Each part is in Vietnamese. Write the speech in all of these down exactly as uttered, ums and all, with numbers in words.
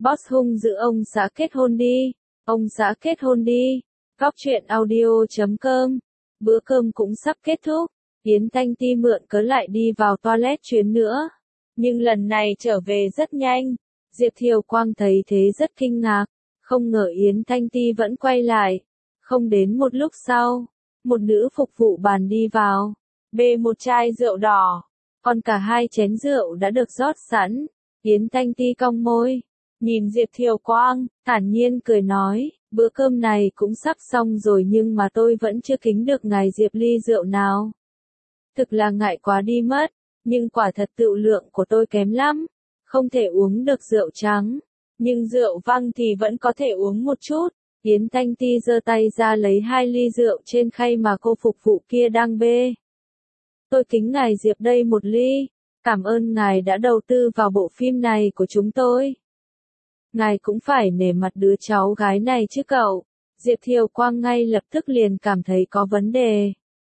Boss hung dữ ông xã kết hôn đi, ông xã kết hôn đi. Góc truyện audio chấm com. Bữa cơm cũng sắp kết thúc, Yến Thanh Ti mượn cớ lại đi vào toilet chuyến nữa. Nhưng lần này trở về rất nhanh. Diệp Thiều Quang thấy thế rất kinh ngạc, không ngờ Yến Thanh Ti vẫn quay lại. Không đến một lúc sau, một nữ phục vụ bàn đi vào, bê một chai rượu đỏ, còn cả hai chén rượu đã được rót sẵn. Yến Thanh Ti cong môi, nhìn Diệp Thiều Quang, thản nhiên cười nói, bữa cơm này cũng sắp xong rồi nhưng mà tôi vẫn chưa kính được ngài Diệp ly rượu nào. Thực là ngại quá đi mất, nhưng quả thật tựu lượng của tôi kém lắm, không thể uống được rượu trắng, nhưng rượu vang thì vẫn có thể uống một chút. Yến Thanh Ti giơ tay ra lấy hai ly rượu trên khay mà cô phục vụ kia đang bê. Tôi kính ngài Diệp đây một ly, cảm ơn ngài đã đầu tư vào bộ phim này của chúng tôi. Ngài cũng phải nể mặt đứa cháu gái này chứ cậu. Diệp Thiều Quang ngay lập tức liền cảm thấy có vấn đề.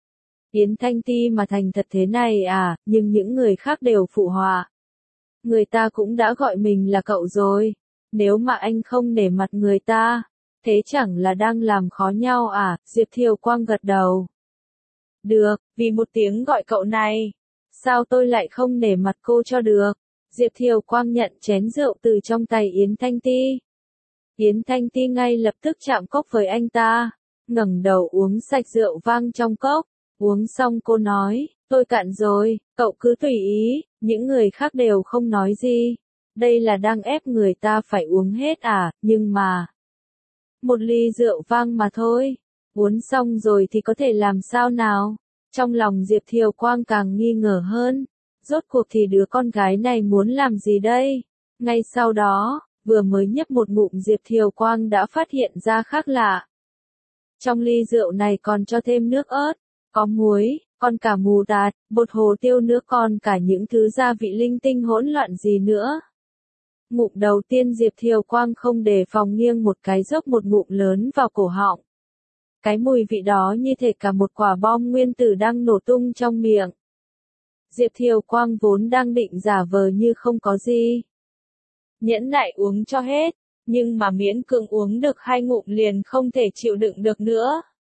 Yến Thanh Ti mà thành thật thế này à, nhưng những người khác đều phụ họa. Người ta cũng đã gọi mình là cậu rồi, nếu mà anh không nể mặt người ta, thế chẳng là đang làm khó nhau à, Diệp Thiều Quang gật đầu. Được, vì một tiếng gọi cậu này, sao tôi lại không nể mặt cô cho được. Diệp Thiều Quang nhận chén rượu từ trong tay Yến Thanh Ti. Yến Thanh Ti ngay lập tức chạm cốc với anh ta, ngẩng đầu uống sạch rượu vang trong cốc. Uống xong cô nói, tôi cạn rồi, cậu cứ tùy ý, những người khác đều không nói gì. Đây là đang ép người ta phải uống hết à, nhưng mà... Một ly rượu vang mà thôi, uống xong rồi thì có thể làm sao nào? Trong lòng Diệp Thiều Quang càng nghi ngờ hơn, rốt cuộc thì đứa con gái này muốn làm gì đây? Ngay sau đó, vừa mới nhấp một ngụm Diệp Thiều Quang đã phát hiện ra khác lạ. Trong ly rượu này còn cho thêm nước ớt, có muối, còn cả mù tạt, bột hồ tiêu nữa, còn cả những thứ gia vị linh tinh hỗn loạn gì nữa. Ngụm đầu tiên Diệp Thiều Quang không đề phòng nghiêng một cái dốc một ngụm lớn vào cổ họng. Cái mùi vị đó như thể cả một quả bom nguyên tử đang nổ tung trong miệng. Diệp Thiều Quang vốn đang định giả vờ như không có gì, nhẫn nại uống cho hết, nhưng mà miễn cưỡng uống được hai ngụm liền không thể chịu đựng được nữa.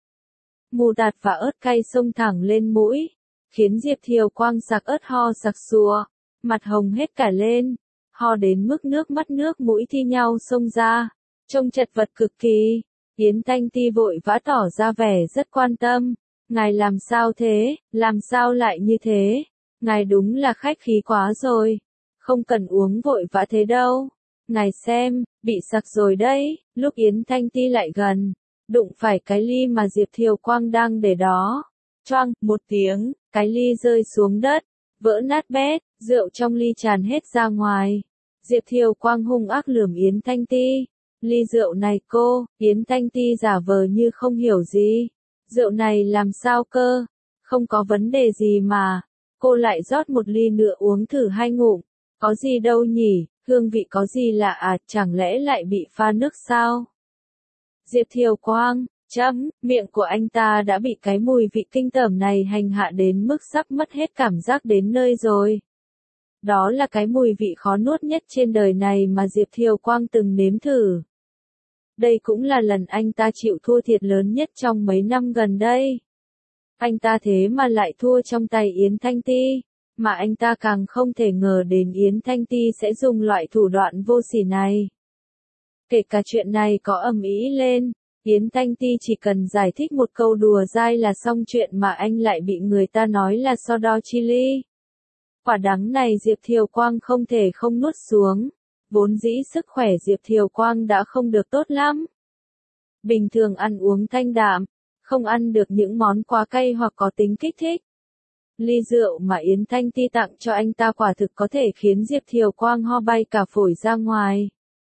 Mù tạt và ớt cay xông thẳng lên mũi, khiến Diệp Thiều Quang sặc ớt ho sặc sùa, mặt hồng hết cả lên, ho đến mức nước mắt nước mũi thi nhau xông ra, trông chật vật cực kỳ. Yến Thanh Ti vội vã tỏ ra vẻ rất quan tâm, ngài làm sao thế, làm sao lại như thế, ngài đúng là khách khí quá rồi, không cần uống vội vã thế đâu, ngài xem, bị sặc rồi đấy. Lúc Yến Thanh Ti lại gần, đụng phải cái ly mà Diệp Thiều Quang đang để đó, choang, một tiếng, cái ly rơi xuống đất, vỡ nát bét, rượu trong ly tràn hết ra ngoài. Diệp Thiều Quang hung ác lườm Yến Thanh Ti, ly rượu này cô, Yến Thanh Ti giả vờ như không hiểu gì, rượu này làm sao cơ, không có vấn đề gì mà, cô lại rót một ly nữa uống thử hai ngụm, có gì đâu nhỉ, hương vị có gì lạ à, chẳng lẽ lại bị pha nước sao? Diệp Thiều Quang, chấm, miệng của anh ta đã bị cái mùi vị kinh tởm này hành hạ đến mức sắp mất hết cảm giác đến nơi rồi. Đó là cái mùi vị khó nuốt nhất trên đời này mà Diệp Thiều Quang từng nếm thử. Đây cũng là lần anh ta chịu thua thiệt lớn nhất trong mấy năm gần đây. Anh ta thế mà lại thua trong tay Yến Thanh Ti, mà anh ta càng không thể ngờ đến Yến Thanh Ti sẽ dùng loại thủ đoạn vô sỉ này. Kể cả chuyện này có ầm ĩ lên, Yến Thanh Ti chỉ cần giải thích một câu đùa dai là xong chuyện mà anh lại bị người ta nói là so đo chili. Quả đắng này Diệp Thiều Quang không thể không nuốt xuống, vốn dĩ sức khỏe Diệp Thiều Quang đã không được tốt lắm. Bình thường ăn uống thanh đạm, không ăn được những món quá cay hoặc có tính kích thích. Ly rượu mà Yến Thanh Ti tặng cho anh ta quả thực có thể khiến Diệp Thiều Quang ho bay cả phổi ra ngoài.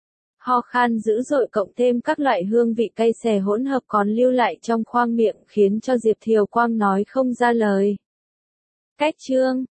Ho khan dữ dội cộng thêm các loại hương vị cay xè hỗn hợp còn lưu lại trong khoang miệng khiến cho Diệp Thiều Quang nói không ra lời. Cách chương